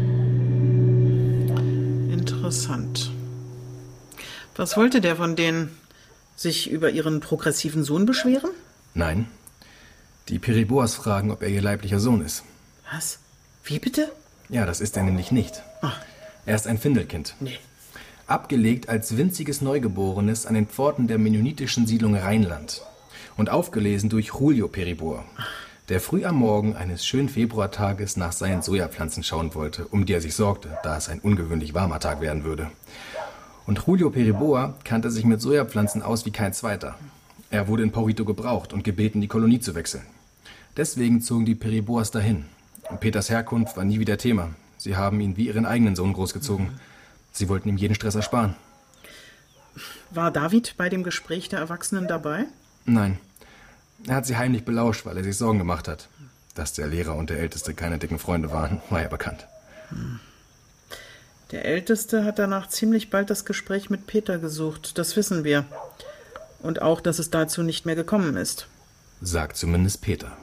Interessant. Was wollte der von denen? Sich über ihren progressiven Sohn beschweren? Nein. Die Periboas fragen, ob er ihr leiblicher Sohn ist. Was? Wie bitte? Ja, das ist er nämlich nicht. Ach. Er ist ein Findelkind. Nee. Abgelegt als winziges Neugeborenes an den Pforten der mennonitischen Siedlung Rheinland. Und aufgelesen durch Julio Periboa, der früh am Morgen eines schönen Februartages nach seinen Sojapflanzen schauen wollte, um die er sich sorgte, da es ein ungewöhnlich warmer Tag werden würde. Und Julio Periboa kannte sich mit Sojapflanzen aus wie kein zweiter. Er wurde in Paurito gebraucht und gebeten, die Kolonie zu wechseln. Deswegen zogen die Periboas dahin. Und Peters Herkunft war nie wieder Thema. Sie haben ihn wie ihren eigenen Sohn großgezogen. Sie wollten ihm jeden Stress ersparen. War David bei dem Gespräch der Erwachsenen dabei? Nein. Er hat sie heimlich belauscht, weil er sich Sorgen gemacht hat. Dass der Lehrer und der Älteste keine dicken Freunde waren, war ja bekannt. Der Älteste hat danach ziemlich bald das Gespräch mit Peter gesucht, das wissen wir. Und auch, dass es dazu nicht mehr gekommen ist. Sagt zumindest Peter.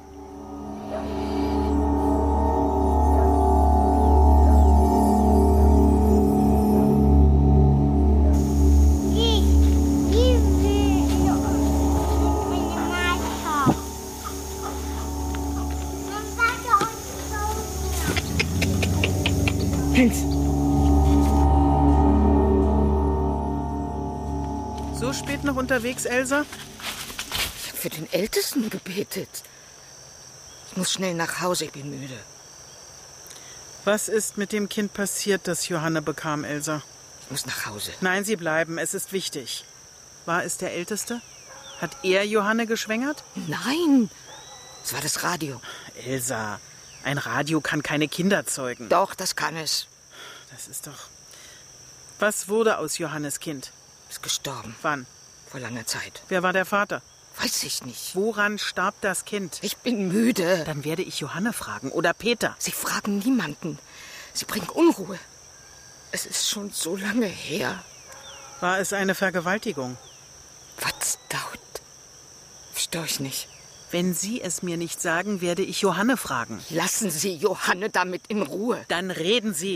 So spät noch unterwegs, Elsa? Ich habe für den Ältesten gebetet. Ich muss schnell nach Hause, ich bin müde. Was ist mit dem Kind passiert, das Johanne bekam, Elsa? Ich muss nach Hause. Nein, Sie bleiben, es ist wichtig. War es der Älteste? Hat er Johanne geschwängert? Nein, es war das Radio. Elsa, ein Radio kann keine Kinder zeugen. Doch, das kann es. Das ist doch... Was wurde aus Johannes Kind? Ist gestorben. Wann? Vor langer Zeit. Wer war der Vater? Weiß ich nicht. Woran starb das Kind? Ich bin müde. Dann werde ich Johanne fragen oder Peter. Sie fragen niemanden. Sie bringen Unruhe. Es ist schon so lange her. War es eine Vergewaltigung? Was dauert? Verstehe ich nicht. Wenn Sie es mir nicht sagen, werde ich Johanne fragen. Lassen Sie Johanne damit in Ruhe. Dann reden Sie.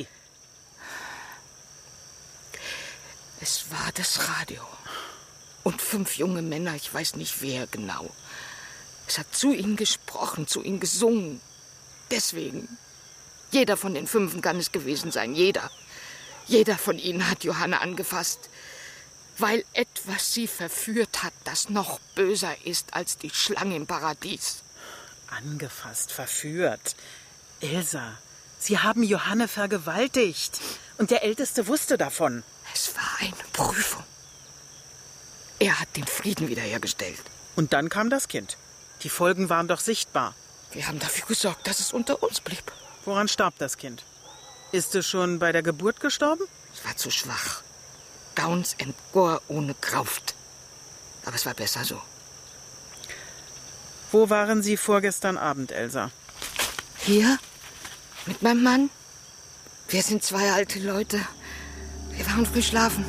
Es war das Radio. Und fünf junge Männer, ich weiß nicht wer genau. Es hat zu ihnen gesprochen, zu ihnen gesungen. Deswegen. Jeder von den Fünfen kann es gewesen sein, jeder. Jeder von ihnen hat Johanne angefasst, weil etwas sie verführt hat, das noch böser ist als die Schlange im Paradies. Angefasst, verführt. Elsa, Sie haben Johanne vergewaltigt. Und der Älteste wusste davon. Es war eine Prüfung. Er hat den Frieden wiederhergestellt. Und dann kam das Kind. Die Folgen waren doch sichtbar. Wir haben dafür gesorgt, dass es unter uns blieb. Woran starb das Kind? Ist es schon bei der Geburt gestorben? Es war zu schwach. Gauns entgor ohne Kraft. Aber es war besser so. Wo waren Sie vorgestern Abend, Elsa? Hier? Mit meinem Mann? Wir sind zwei alte Leute. Wir waren früh schlafen.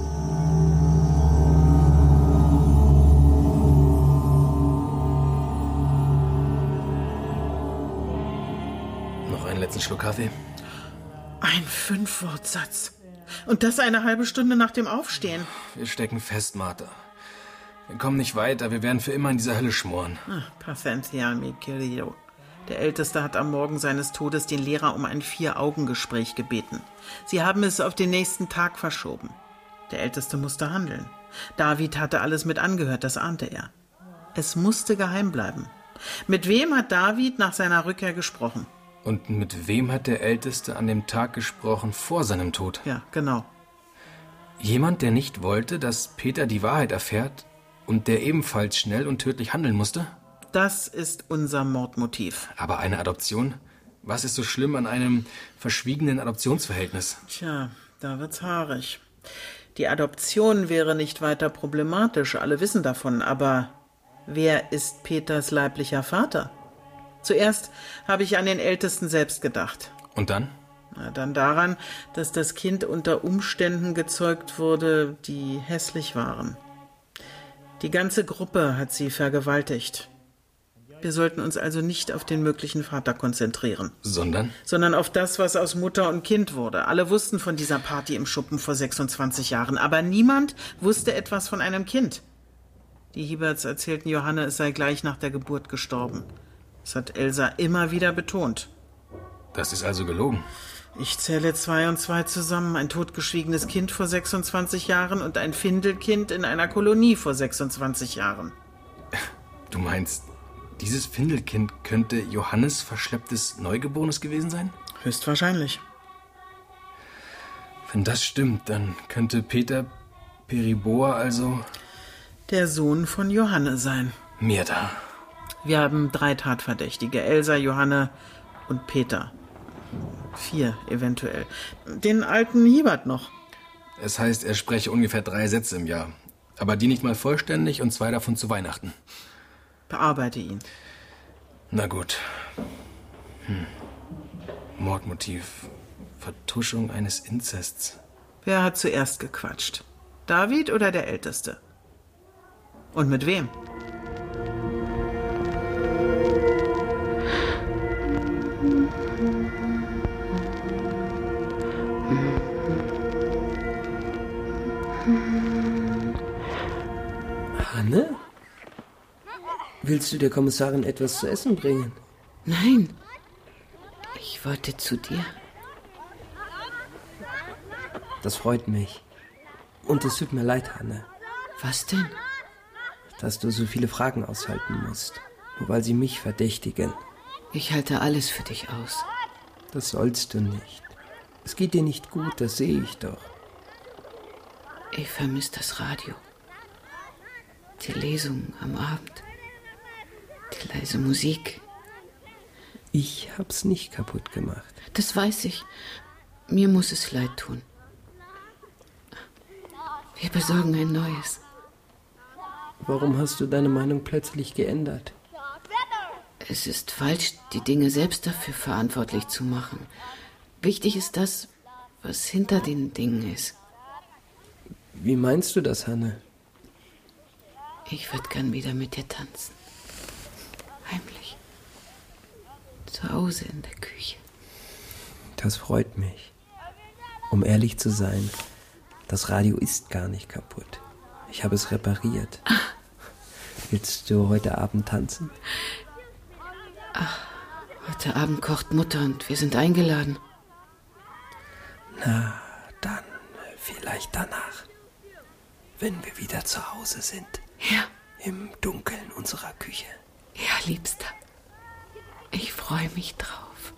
Noch einen letzten Schluck Kaffee? Ein Fünfwortsatz. Und das eine halbe Stunde nach dem Aufstehen. Wir stecken fest, Martha. Wir kommen nicht weiter. Wir werden für immer in dieser Hölle schmoren. Ah, Pazienza, mi querido. Der Älteste hat am Morgen seines Todes den Lehrer um ein Vier-Augen-Gespräch gebeten. Sie haben es auf den nächsten Tag verschoben. Der Älteste musste handeln. David hatte alles mit angehört, das ahnte er. Es musste geheim bleiben. Mit wem hat David nach seiner Rückkehr gesprochen? Und mit wem hat der Älteste an dem Tag gesprochen vor seinem Tod? Ja, genau. Jemand, der nicht wollte, dass Peter die Wahrheit erfährt und der ebenfalls schnell und tödlich handeln musste? Das ist unser Mordmotiv. Aber eine Adoption? Was ist so schlimm an einem verschwiegenen Adoptionsverhältnis? Tja, da wird's haarig. Die Adoption wäre nicht weiter problematisch, alle wissen davon, aber wer ist Peters leiblicher Vater? Zuerst habe ich an den Ältesten selbst gedacht. Und dann? Na, dann daran, dass das Kind unter Umständen gezeugt wurde, die hässlich waren. Die ganze Gruppe hat sie vergewaltigt. Wir sollten uns also nicht auf den möglichen Vater konzentrieren. Sondern? Sondern auf das, was aus Mutter und Kind wurde. Alle wussten von dieser Party im Schuppen vor sechsundzwanzig Jahren, aber niemand wusste etwas von einem Kind. Die Hieberts erzählten Johanne, es sei gleich nach der Geburt gestorben. Das hat Elsa immer wieder betont. Das ist also gelogen? Ich zähle zwei und zwei zusammen. Ein totgeschwiegenes Kind vor sechsundzwanzig Jahren und ein Findelkind in einer Kolonie vor sechsundzwanzig Jahren. Du meinst, dieses Findelkind könnte Johannes verschlepptes Neugeborenes gewesen sein? Höchstwahrscheinlich. Wenn das stimmt, dann könnte Peter Periboa also... der Sohn von Johanne sein. Mirta. Wir haben drei Tatverdächtige. Elsa, Johanne und Peter. Vier, eventuell. Den alten Hiebert noch. Es heißt, er spreche ungefähr drei Sätze im Jahr. Aber die nicht mal vollständig und zwei davon zu Weihnachten. Bearbeite ihn. Na gut. Hm. Mordmotiv. Vertuschung eines Inzests. Wer hat zuerst gequatscht? David oder der Älteste? Und mit wem? Hanne? Willst du der Kommissarin etwas zu essen bringen? Nein. Ich wollte zu dir. Das freut mich. Und es tut mir leid, Hanne. Was denn? Dass du so viele Fragen aushalten musst. Nur weil sie mich verdächtigen. Ich halte alles für dich aus. Das sollst du nicht. Es geht dir nicht gut, das sehe ich doch. Ich vermisse das Radio. Die Lesungen am Abend. Die leise Musik. Ich hab's nicht kaputt gemacht. Das weiß ich. Mir muss es leid tun. Wir besorgen ein neues. Warum hast du deine Meinung plötzlich geändert? Es ist falsch, die Dinge selbst dafür verantwortlich zu machen. Wichtig ist das, was hinter den Dingen ist. Wie meinst du das, Hanne? Ich würde gern wieder mit dir tanzen. Heimlich. Zu Hause in der Küche. Das freut mich. Um ehrlich zu sein, das Radio ist gar nicht kaputt. Ich habe es repariert. Ah. Willst du heute Abend tanzen? Ach, heute Abend kocht Mutter und wir sind eingeladen. Na, dann vielleicht danach. Wenn wir wieder zu Hause sind. Ja. Im Dunkeln unserer Küche. Ja, Liebster. Ich freue mich drauf.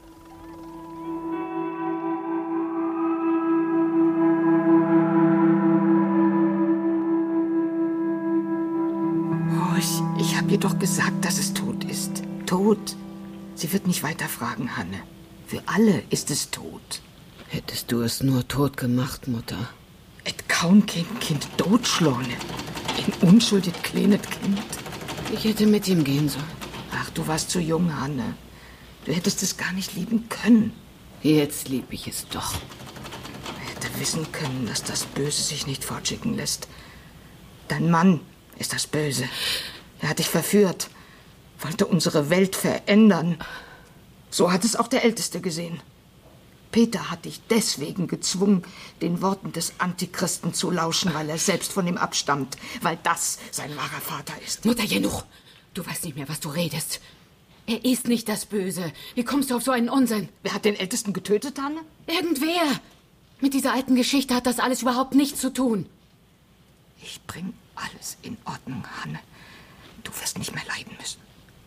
Oh, ich, ich habe ihr doch gesagt, dass es tot ist. Tot. Sie wird nicht weiter fragen, Hanne. Für alle ist es tot. Hättest du es nur tot gemacht, Mutter. Et kaum kein Kind totschlone. Ein unschuldig kleines Kind. Ich hätte mit ihm gehen sollen. Ach, du warst zu jung, Hanne. Du hättest es gar nicht lieben können. Jetzt lieb ich es doch. Er hätte wissen können, dass das Böse sich nicht fortschicken lässt. Dein Mann ist das Böse. Er hat dich verführt, wollte unsere Welt verändern. So hat es auch der Älteste gesehen. Peter hat dich deswegen gezwungen, den Worten des Antichristen zu lauschen, weil er selbst von ihm abstammt, weil das sein wahrer Vater ist. Mutter Jenuch, du weißt nicht mehr, was du redest. Er ist nicht das Böse. Wie kommst du auf so einen Unsinn? Wer hat den Ältesten getötet, Hanne? Irgendwer. Mit dieser alten Geschichte hat das alles überhaupt nichts zu tun. Ich bring alles in Ordnung, Hanne. Du wirst nicht mehr leiden müssen.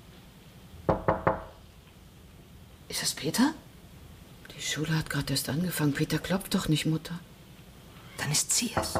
Ist es Peter? Die Schule hat gerade erst angefangen. Peter klopft doch nicht, Mutter. Dann ist sie es.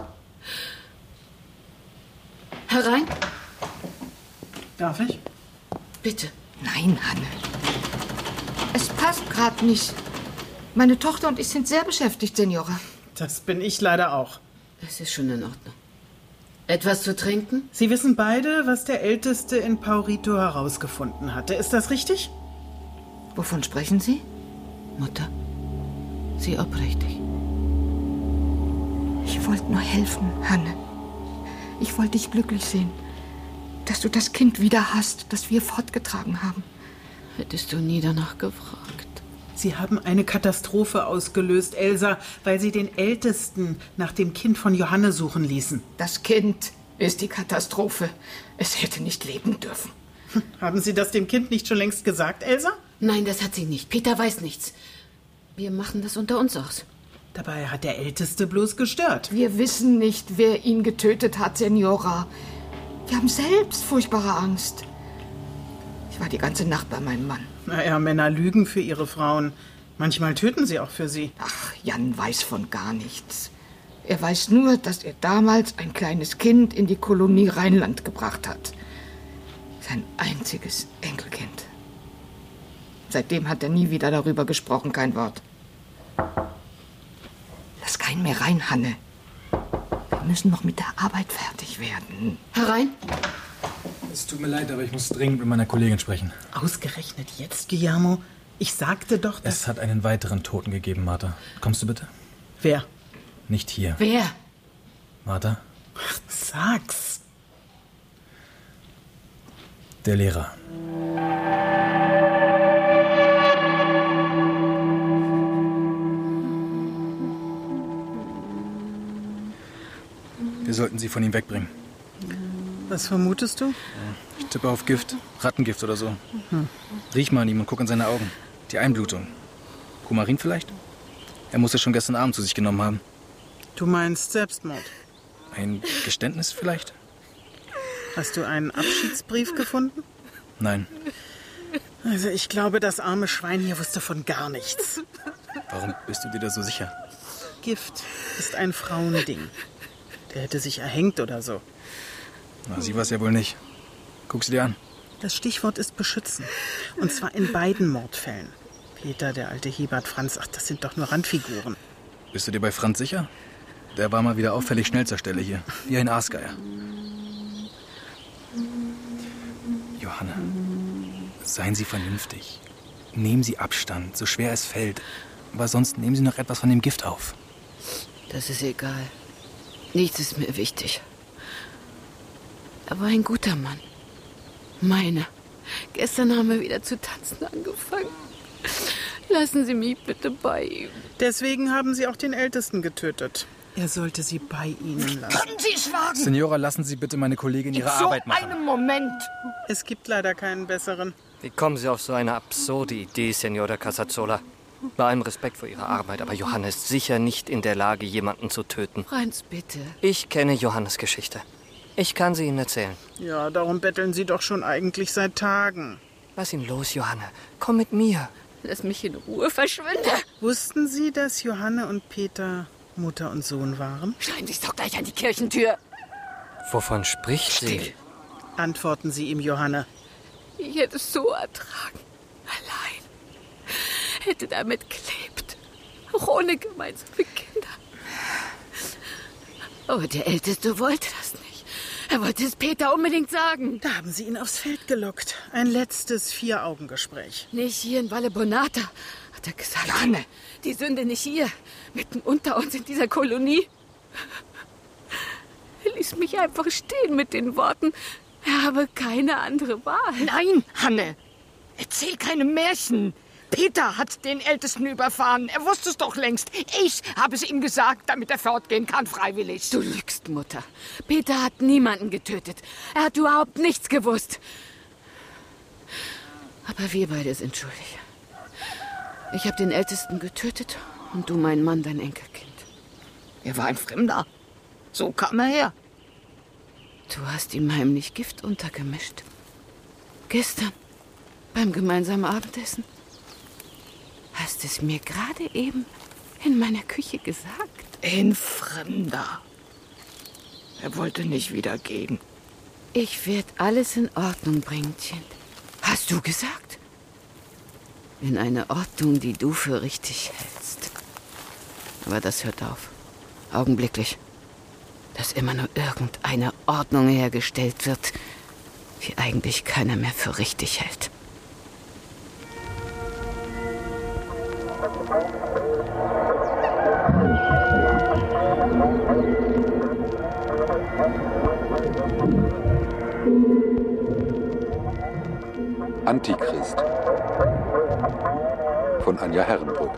Herein. Darf ich? Bitte. Nein, Hanne. Es passt gerade nicht. Meine Tochter und ich sind sehr beschäftigt, Senora. Das bin ich leider auch. Es ist schon in Ordnung. Etwas zu trinken? Sie wissen beide, was der Älteste in Paurito herausgefunden hatte. Ist das richtig? Wovon sprechen Sie? Mutter, sieh aufrichtig. Ich wollte nur helfen, Hanne. Ich wollte dich glücklich sehen. Dass du das Kind wieder hast, das wir fortgetragen haben. Hättest du nie danach gefragt. Sie haben eine Katastrophe ausgelöst, Elsa, weil Sie den Ältesten nach dem Kind von Johanne suchen ließen. Das Kind ist die Katastrophe. Es hätte nicht leben dürfen. Haben Sie das dem Kind nicht schon längst gesagt, Elsa? Nein, das hat sie nicht. Peter weiß nichts. Wir machen das unter uns aus. Dabei hat der Älteste bloß gestört. Wir wissen nicht, wer ihn getötet hat, Senora. Wir haben selbst furchtbare Angst. Ich war die ganze Nacht bei meinem Mann. Naja, Männer lügen für ihre Frauen. Manchmal töten sie auch für sie. Ach, Jan weiß von gar nichts. Er weiß nur, dass er damals ein kleines Kind in die Kolonie Rheinland gebracht hat. Sein einziges Enkelkind. Seitdem hat er nie wieder darüber gesprochen, kein Wort. Lass keinen mehr rein, Hanne. Wir müssen noch mit der Arbeit fertig werden. Herein. Es tut mir leid, aber ich muss dringend mit meiner Kollegin sprechen. Ausgerechnet jetzt, Guillermo? Ich sagte doch, dass... Es hat einen weiteren Toten gegeben, Martha. Kommst du bitte? Wer? Nicht hier. Wer? Martha? Sag's. Der Lehrer. Wir sollten sie von ihm wegbringen. Was vermutest du? Ich tippe auf Gift. Rattengift oder so. Hm. Riech mal an ihm und guck in seine Augen. Die Einblutung. Kumarin vielleicht? Er muss es schon gestern Abend zu sich genommen haben. Du meinst Selbstmord? Ein Geständnis vielleicht? Hast du einen Abschiedsbrief gefunden? Nein. Also ich glaube, das arme Schwein hier wusste von gar nichts. Warum bist du dir da so sicher? Gift ist ein Frauending. Der hätte sich erhängt oder so. Na, sie war es ja wohl nicht. Guck sie dir an. Das Stichwort ist beschützen. Und zwar in beiden Mordfällen. Peter, der alte Hebert, Franz, ach, das sind doch nur Randfiguren. Bist du dir bei Franz sicher? Der war mal wieder auffällig schnell zur Stelle hier. Wie ein Aasgeier. Johanna, seien Sie vernünftig. Nehmen Sie Abstand, so schwer es fällt. Aber sonst nehmen Sie noch etwas von dem Gift auf. Das ist egal. Nichts ist mir wichtig. Er war ein guter Mann. Meiner. Gestern haben wir wieder zu tanzen angefangen. Lassen Sie mich bitte bei ihm. Deswegen haben Sie auch den Ältesten getötet. Er sollte Sie bei Ihnen lassen. Können Sie es wagen? Senora, lassen Sie bitte meine Kollegin ihre In so Arbeit machen. einem Moment. Es gibt leider keinen besseren. Wie kommen Sie auf so eine absurde Idee, Signora Casasola? Bei allem Respekt vor Ihrer Arbeit, aber Johanna ist sicher nicht in der Lage, jemanden zu töten. Franz, bitte. Ich kenne Johannes Geschichte. Ich kann sie Ihnen erzählen. Ja, darum betteln Sie doch schon eigentlich seit Tagen. Lass ihn los, Johanna. Komm mit mir. Lass mich in Ruhe, verschwinde. Wussten Sie, dass Johanne und Peter Mutter und Sohn waren? Schreiben Sie es doch gleich an die Kirchentür. Wovon spricht Still. sie? Antworten Sie ihm, Johanne. Ich hätte es so ertragen. Allein. Hätte damit gelebt. Auch ohne gemeinsame Kinder. Aber der Älteste wollte das nicht. Er wollte es Peter unbedingt sagen. Da haben Sie ihn aufs Feld gelockt. Ein letztes Vier-Augen-Gespräch. Nicht hier in Valle Bonata, hat er gesagt. Johanne, die Sünde nicht hier. Mitten unter uns in dieser Kolonie. Er ließ mich einfach stehen mit den Worten, er habe keine andere Wahl. Nein, Hanne. Erzähl keine Märchen. Peter hat den Ältesten überfahren. Er wusste es doch längst. Ich habe es ihm gesagt, damit er fortgehen kann, freiwillig. Du lügst, Mutter. Peter hat niemanden getötet. Er hat überhaupt nichts gewusst. Aber wir beide sind schuldig. Ich habe den Ältesten getötet und du, mein Mann, dein Enkelkind. Er war ein Fremder. So kam er her. Du hast ihm heimlich Gift untergemischt. Gestern, beim gemeinsamen Abendessen. Hast es mir gerade eben in meiner Küche gesagt? Ein Fremder. Er wollte nicht wieder gehen. Ich werde alles in Ordnung bringen, Kind. Hast du gesagt? In eine Ordnung, die du für richtig hältst. Aber das hört auf. Augenblicklich. Dass immer nur irgendeine Ordnung hergestellt wird, die eigentlich keiner mehr für richtig hält. Antichrist von Anja Herrenbrück.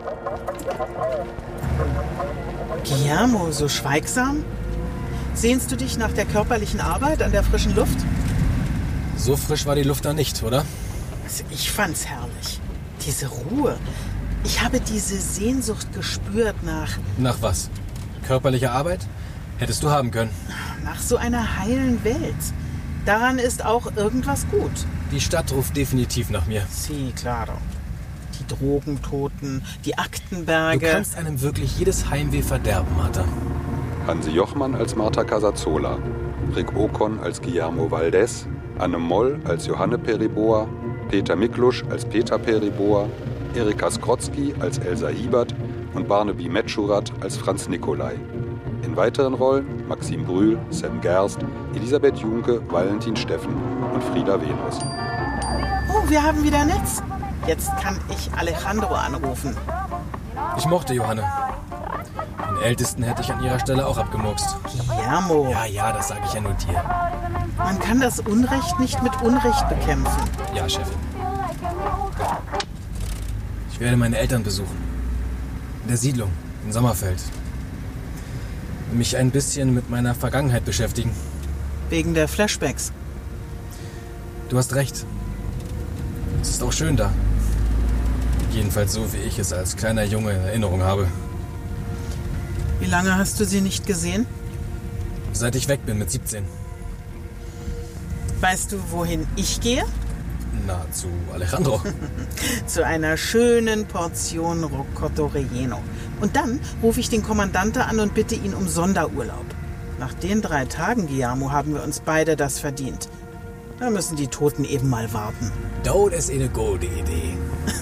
Guillermo, so schweigsam? Sehnst du dich nach der körperlichen Arbeit an der frischen Luft? So frisch war die Luft da nicht, oder? Also ich fand's herrlich. Diese Ruhe. Ich habe diese Sehnsucht gespürt nach... Nach was? Körperliche Arbeit? Hättest du haben können. Nach so einer heilen Welt. Daran ist auch irgendwas gut. Die Stadt ruft definitiv nach mir. Sí, claro. Die Drogentoten, die Aktenberge... Du kannst einem wirklich jedes Heimweh verderben, Martha. Hansi Jochmann als Martha Casasola, Rick Okon als Guillermo Valdez, Anne Moll als Johanne Periboa, Peter Miklusch als Peter Periboa, Erika Skrotzki als Elsa Hiebert und Barnaby Metschurat als Franz Nicolai. In weiteren Rollen Maxim Brühl, Sam Gerst, Elisabeth Junke, Valentin Steffen und Frieda Venus. Oh, wir haben wieder Netz. Jetzt kann ich Alejandro anrufen. Ich mochte Johanne. Den Ältesten hätte ich an ihrer Stelle auch abgemurkst. Guillermo. Ja, ja, das sage ich ja nur dir. Man kann das Unrecht nicht mit Unrecht bekämpfen. Ja, Chefin. Ich werde meine Eltern besuchen. In der Siedlung, in Sommerfeld. Mich ein bisschen mit meiner Vergangenheit beschäftigen. Wegen der Flashbacks. Du hast recht. Es ist auch schön da. Jedenfalls so, wie ich es als kleiner Junge in Erinnerung habe. Wie lange hast du sie nicht gesehen? Seit ich weg bin, mit siebzehn. Weißt du, wohin ich gehe? Na, zu Alejandro. Zu einer schönen Portion Rocotto Relleno. Und dann rufe ich den Kommandante an und bitte ihn um Sonderurlaub. Nach den drei Tagen, Guillermo, haben wir uns beide das verdient. Da müssen die Toten eben mal warten. Das ist eine gute Idee.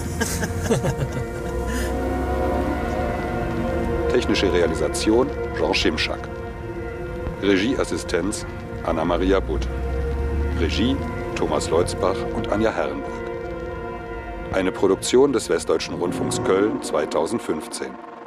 Technische Realisation Jean Schimschak. Regieassistenz Anna-Maria Butt. Regie Thomas Leutzbach und Anja Herrenbrück. Eine Produktion des Westdeutschen Rundfunks Köln zweitausendfünfzehn.